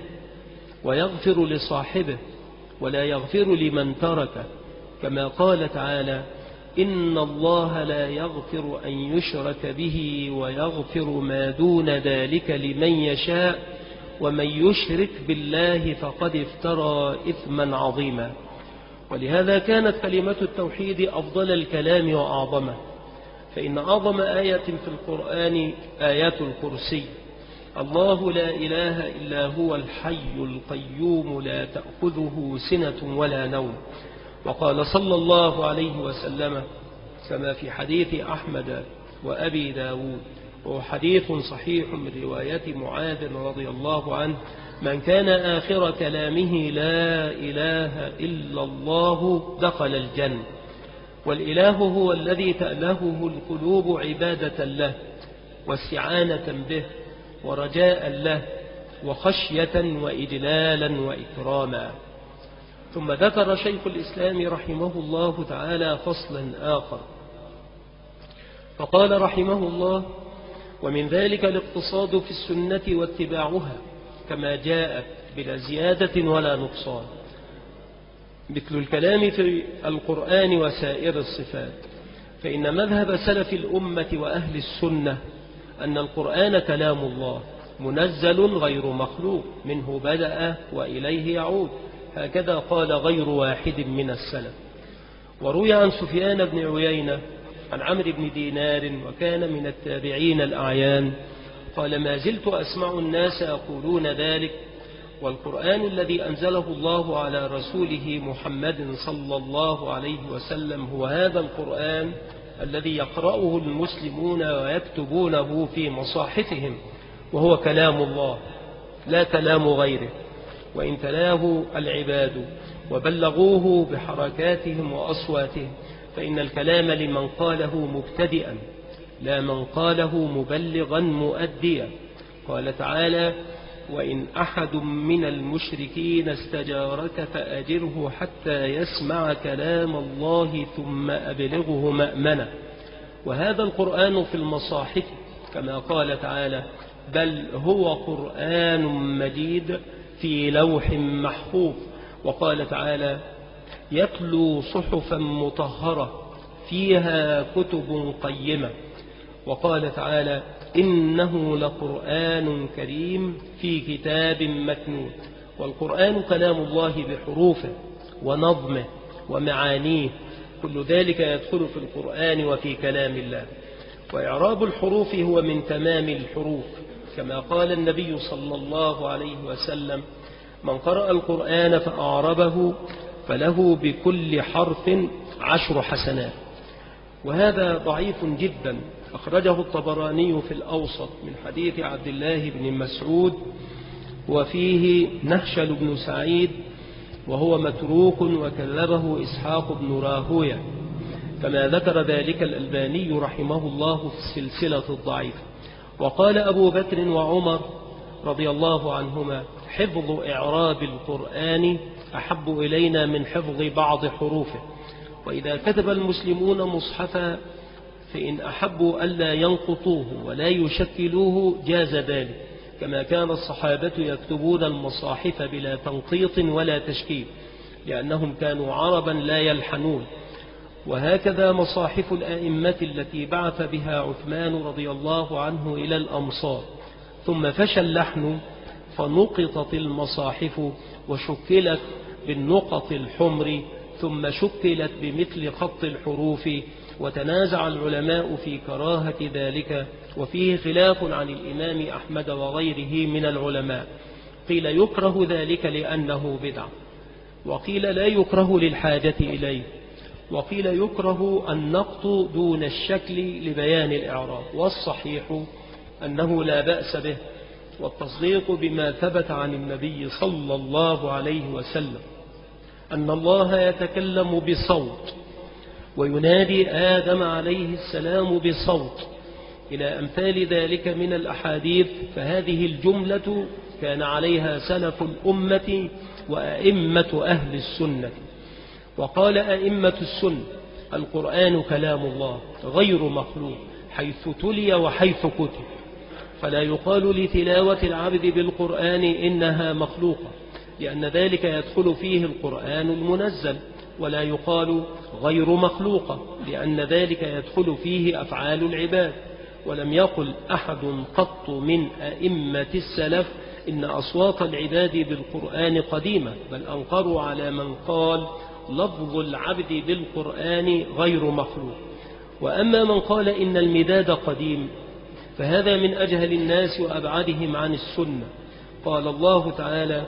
ويغفر لصاحبه ولا يغفر لمن تركه، كما قال تعالى: إن الله لا يغفر أن يشرك به ويغفر ما دون ذلك لمن يشاء، ومن يشرك بالله فقد افترى إثما عظيما. ولهذا كانت كلمة التوحيد أفضل الكلام وأعظمه، فإن أعظم آية في القرآن آيات الكرسي: الله لا إله إلا هو الحي القيوم لا تأخذه سنة ولا نوم. وقال صلى الله عليه وسلم كما في حديث أحمد وأبي داود، وهو حديث صحيح من رواية معاذ رضي الله عنه: من كان آخر كلامه لا إله إلا الله دخل الجنة. والإله هو الذي تألهه القلوب عبادة له واستعانة به ورجاء له وخشية وإجلالا وإكراما. ثم ذكر شيخ الإسلام رحمه الله تعالى فصلا آخر فقال رحمه الله: ومن ذلك الاقتصاد في السنة واتباعها كما جاءت بلا زيادة ولا نقصان، مثل الكلام في القرآن وسائر الصفات. فإن مذهب سلف الأمة وأهل السنة أن القرآن كلام الله منزل غير مخلوق، منه بدأ وإليه يعود، هكذا قال غير واحد من السلف. وروي عن سفيان بن عيينة عن عمرو بن دينار وكان من التابعين الأعيان قال: ما زلت أسمع الناس يقولون ذلك، والقرآن الذي أنزله الله على رسوله محمد صلى الله عليه وسلم هو هذا القرآن الذي يقرأه المسلمون ويكتبونه في مصاحفهم، وهو كلام الله لا كلام غيره، وإن تلاه العباد وبلغوه بحركاتهم وأصواتهم، فإن الكلام لمن قاله مبتدئا لا من قاله مبلغا مؤديا. قال تعالى: وإن أحد من المشركين استجارك فأجره حتى يسمع كلام الله ثم أبلغه مأمنة. وهذا القرآن في المصاحف كما قال تعالى: بل هو قرآن مجيد في لوح محفوظ. وقال تعالى: يتلو صحفا مطهرة فيها كتب قيمة. وقال تعالى: إنه لقرآن كريم في كتاب مكنون. والقرآن كلام الله بحروفه ونظمه ومعانيه، كل ذلك يدخل في القرآن وفي كلام الله. وإعراب الحروف هو من تمام الحروف، كما قال النبي صلى الله عليه وسلم: من قرأ القرآن فأعربه فله بكل حرف عشر حسنات. وهذا ضعيف جدا، أخرجه الطبراني في الأوسط من حديث عبد الله بن مسعود، وفيه نهشل بن سعيد وهو متروك وكذبه إسحاق بن راهوية، كما ذكر ذلك الألباني رحمه الله في السلسلة الضعيفة. وقال أبو بكر وعمر رضي الله عنهما: حفظ إعراب القرآن أحب إلينا من حفظ بعض حروفه. وإذا كتب المسلمون مصحفا فإن أحبوا ألا ينقطوه ولا يشكلوه جاز ذلك، كما كان الصحابة يكتبون المصاحف بلا تنقيط ولا تشكيل، لأنهم كانوا عربا لا يلحنون. وهكذا مصاحف الآئمة التي بعث بها عثمان رضي الله عنه إلى الأمصار، ثم فشى اللحن فنقطت المصاحف وشكلت بالنقط الحمر، ثم شكلت بمثل خط الحروف. وتنازع العلماء في كراهة ذلك، وفيه خلاف عن الإمام أحمد وغيره من العلماء. قيل يكره ذلك لأنه بدعة، وقيل لا يكره للحاجة إليه، وقيل يكره النقط دون الشكل لبيان الإعراب. والصحيح أنه لا بأس به، والتصديق بما ثبت عن النبي صلى الله عليه وسلم أن الله يتكلم بصوت وينادي آدم عليه السلام بصوت إلى أمثال ذلك من الأحاديث. فهذه الجملة كان عليها سلف الأمة وأئمة أهل السنة. وقال أئمة السنة: القرآن كلام الله غير مخلوق حيث تلي وحيث كتب، فلا يقال لتلاوة العبد بالقرآن إنها مخلوقة، لأن ذلك يدخل فيه القرآن المنزل، ولا يقال غير مخلوقة، لأن ذلك يدخل فيه أفعال العباد. ولم يقل أحد قط من أئمة السلف إن أصوات العباد بالقرآن قديمة، بل أنكروا على من قال لفظ العبد بالقرآن غير مخلوق. وأما من قال إن المداد قديم فهذا من أجهل الناس وأبعدهم عن السنة. قال الله تعالى: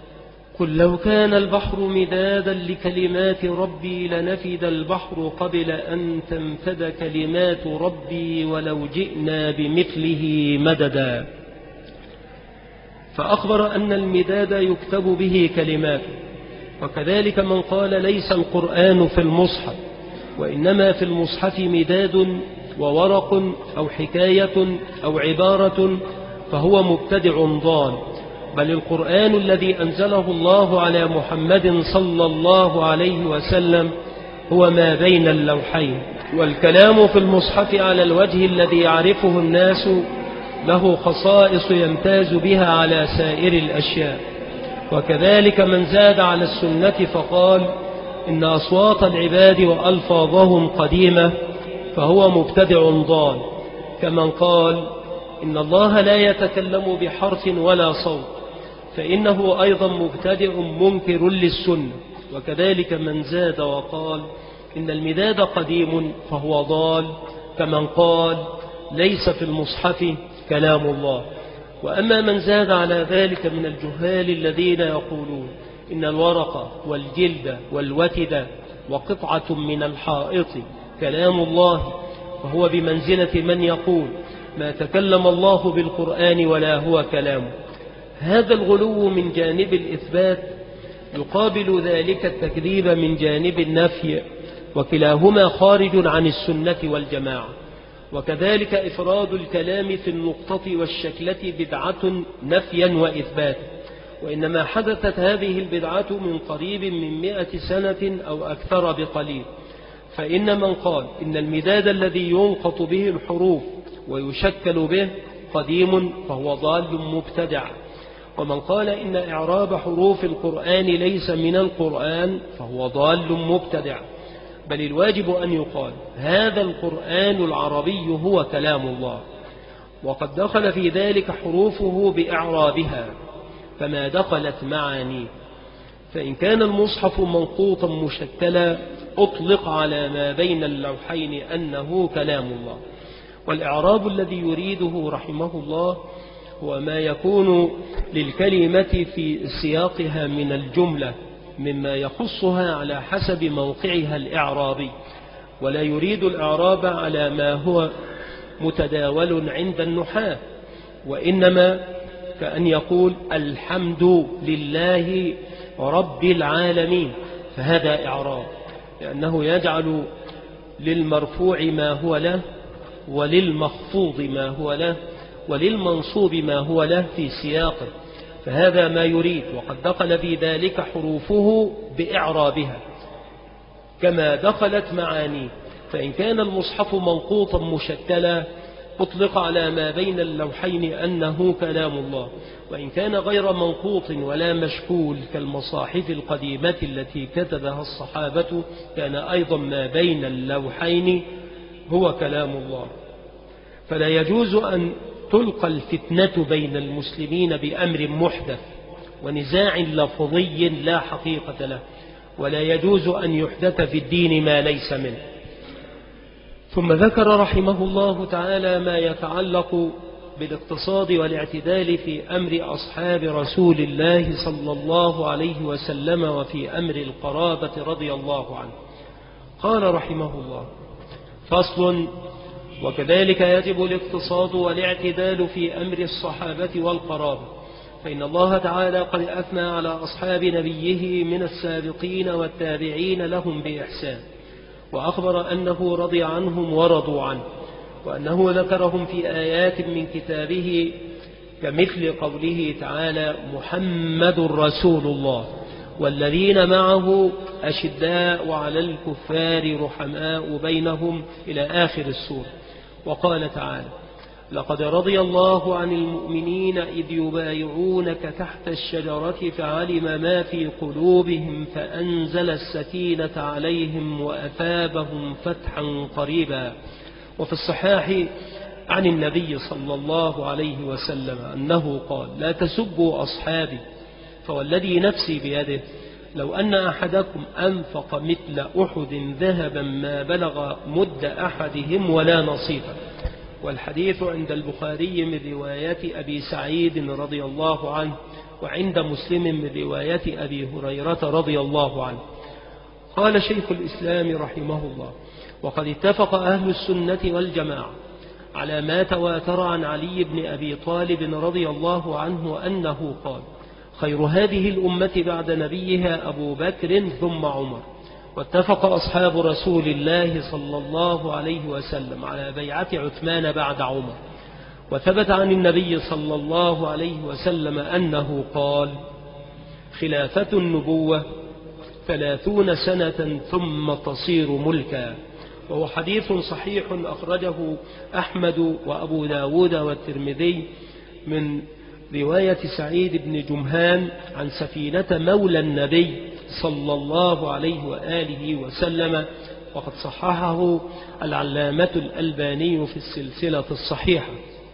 قل لو كان البحر مدادا لكلمات ربي لنفد البحر قبل أن تنفد كلمات ربي ولو جئنا بمثله مددا. فأخبر أن المداد يكتب به كلمات. وكذلك من قال ليس القرآن في المصحف وإنما في المصحف مداد وورق أو حكاية أو عبارة فهو مبتدع ضال، بل القرآن الذي أنزله الله على محمد صلى الله عليه وسلم هو ما بين اللوحين. والكلام في المصحف على الوجه الذي يعرفه الناس له خصائص يمتاز بها على سائر الأشياء. وكذلك من زاد على السنة فقال إن أصوات العباد وألفاظهم قديمة فهو مبتدع ضال، كمن قال إن الله لا يتكلم بحرف ولا صوت فإنه أيضا مبتدع منكر للسنة. وكذلك من زاد وقال إن المداد قديم فهو ضال، كمن قال ليس في المصحف كلام الله. وأما من زاد على ذلك من الجهال الذين يقولون إن الورق والجلد والوتد وقطعة من الحائط كلام الله، فهو بمنزلة من يقول ما تكلم الله بالقرآن ولا هو كلامه. هذا الغلو من جانب الإثبات يقابل ذلك التكذيب من جانب النفي، وكلاهما خارج عن السنة والجماعة. وكذلك إفراد الكلام في النقطة والشكلة بدعة نفيا وإثبات، وإنما حدثت هذه البدعة من قريب من مئة سنة أو أكثر بقليل. فإن من قال إن المداد الذي ينقط به الحروف ويشكل به قديم فهو ضال مبتدع، ومن قال إن إعراب حروف القرآن ليس من القرآن فهو ضال مبتدع. بل الواجب أن يقال هذا القرآن العربي هو كلام الله، وقد دخل في ذلك حروفه بإعرابها فما دخلت معانيه. فإن كان المصحف منقوطا مشكلا أطلق على ما بين اللوحين أنه كلام الله. والإعراب الذي يريده رحمه الله هو ما يكون للكلمة في سياقها من الجملة مما يخصها على حسب موقعها الإعرابي، ولا يريد الإعراب على ما هو متداول عند النحاة، وإنما كأن يقول الحمد لله رب العالمين، فهذا إعراب، لأنه يجعل للمرفوع ما هو له، وللمخفوض ما هو له، وللمنصوب ما هو له في سياقه، فهذا ما يريد. وقد دخل في ذلك حروفه بإعرابها كما دخلت معانيه. فإن كان المصحف منقوطا مشكلا أطلق على ما بين اللوحين أنه كلام الله، وإن كان غير منقوط ولا مشكول كالمصاحف القديمة التي كتبها الصحابة كان أيضا ما بين اللوحين هو كلام الله. فلا يجوز أن تلقى الفتنة بين المسلمين بأمر محدث ونزاع لفظي لا حقيقة له، ولا يجوز أن يحدث في الدين ما ليس منه. ثم ذكر رحمه الله تعالى ما يتعلق بالاقتصاد والاعتدال في أمر أصحاب رسول الله صلى الله عليه وسلم وفي أمر القرابة رضي الله عنه. قال رحمه الله: فصل: وكذلك يجب الاقتصاد والاعتدال في أمر الصحابة والقرابة، فإن الله تعالى قد أثنى على أصحاب نبيه من السابقين والتابعين لهم بإحسان، وأخبر أنه رضي عنهم ورضوا عنه، وأنه ذكرهم في آيات من كتابه كمثل قوله تعالى: محمد رسول الله والذين معه أشداء على الكفار رحماء بينهم إلى آخر السورة. وقال تعالى: لقد رضي الله عن المؤمنين إذ يبايعونك تحت الشجرة فعلم ما في قلوبهم فأنزل السكينة عليهم وأثابهم فتحا قريبا. وفي الصحاح عن النبي صلى الله عليه وسلم أنه قال: لا تسبوا أصحابي فوالذي نفسي بيده لو أن أحدكم أنفق مثل أحد ذهبا ما بلغ مد أحدهم ولا نصيفا. والحديث عند البخاري من رواية أبي سعيد رضي الله عنه، وعند مسلم من رواية أبي هريرة رضي الله عنه. قال شيخ الإسلام رحمه الله: وقد اتفق أهل السنة والجماعة على ما تواتر عن علي بن أبي طالب رضي الله عنه أنه قال: خير هذه الأمة بعد نبيها أبو بكر ثم عمر. واتفق أصحاب رسول الله صلى الله عليه وسلم على بيعة عثمان بعد عمر. وثبت عن النبي صلى الله عليه وسلم أنه قال: خلافة النبوة ثلاثون سنة ثم تصير ملكا. وهو حديث صحيح أخرجه أحمد وأبو داود والترمذي من رواية سعيد بن جمهان عن سفينة مولى النبي صلى الله عليه وآله وسلم، وقد صححه العلامة الألباني في السلسلة الصحيحة.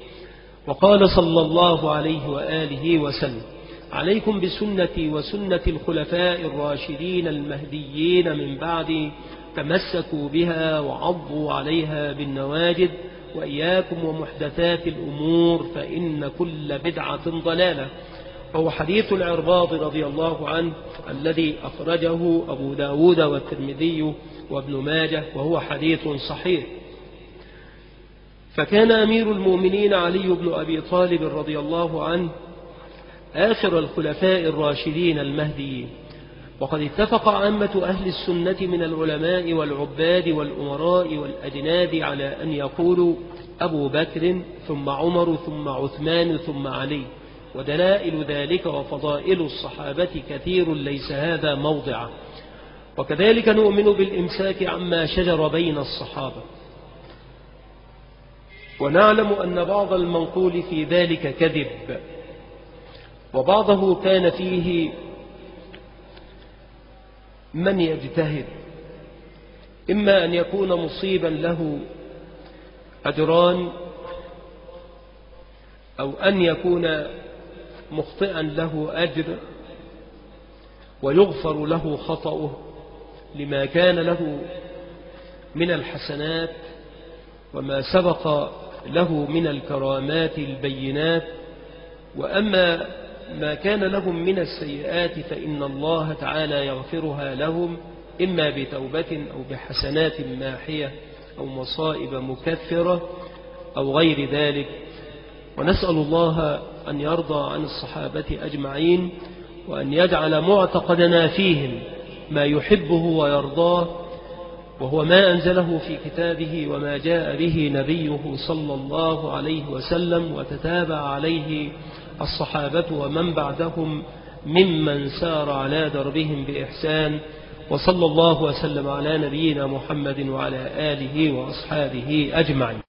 وقال صلى الله عليه وآله وسلم: عليكم بسنتي وسنة الخلفاء الراشدين المهديين من بعدي، تمسكوا بها وعضوا عليها بالنواجد، وإياكم ومحدثات الأمور فإن كل بدعة ضلالة. وهو حديث العرباض رضي الله عنه الذي أخرجه أبو داود والترمذي وابن ماجه، وهو حديث صحيح. فكان أمير المؤمنين علي بن أبي طالب رضي الله عنه آخر الخلفاء الراشدين المهديين. وقد اتفق عامة أهل السنة من العلماء والعباد والأمراء والأجناد على أن يقولوا أبو بكر ثم عمر ثم عثمان ثم علي. ودلائل ذلك وفضائل الصحابة كثير ليس هذا موضعه. وكذلك نؤمن بالإمساك عما شجر بين الصحابة، ونعلم أن بعض المنقول في ذلك كذب، وبعضه كان فيه من يجتهد، إما أن يكون مصيبا له أجران، أو أن يكون مخطئا له أجر ويغفر له خطأه لما كان له من الحسنات وما سبق له من الكرامات البينات، وأما ما كان لهم من السيئات فإن الله تعالى يغفرها لهم إما بتوبة أو بحسنات ماحية أو مصائب مكفرة أو غير ذلك. ونسأل الله أن يرضى عن الصحابة أجمعين، وأن يجعل معتقدنا فيهم ما يحبه ويرضاه، وهو ما أنزله في كتابه وما جاء به نبيه صلى الله عليه وسلم وتتابع عليه الصحابة ومن بعدهم ممن سار على دربهم بإحسان. وصلى الله وسلم على نبينا محمد وعلى آله وأصحابه أجمعين.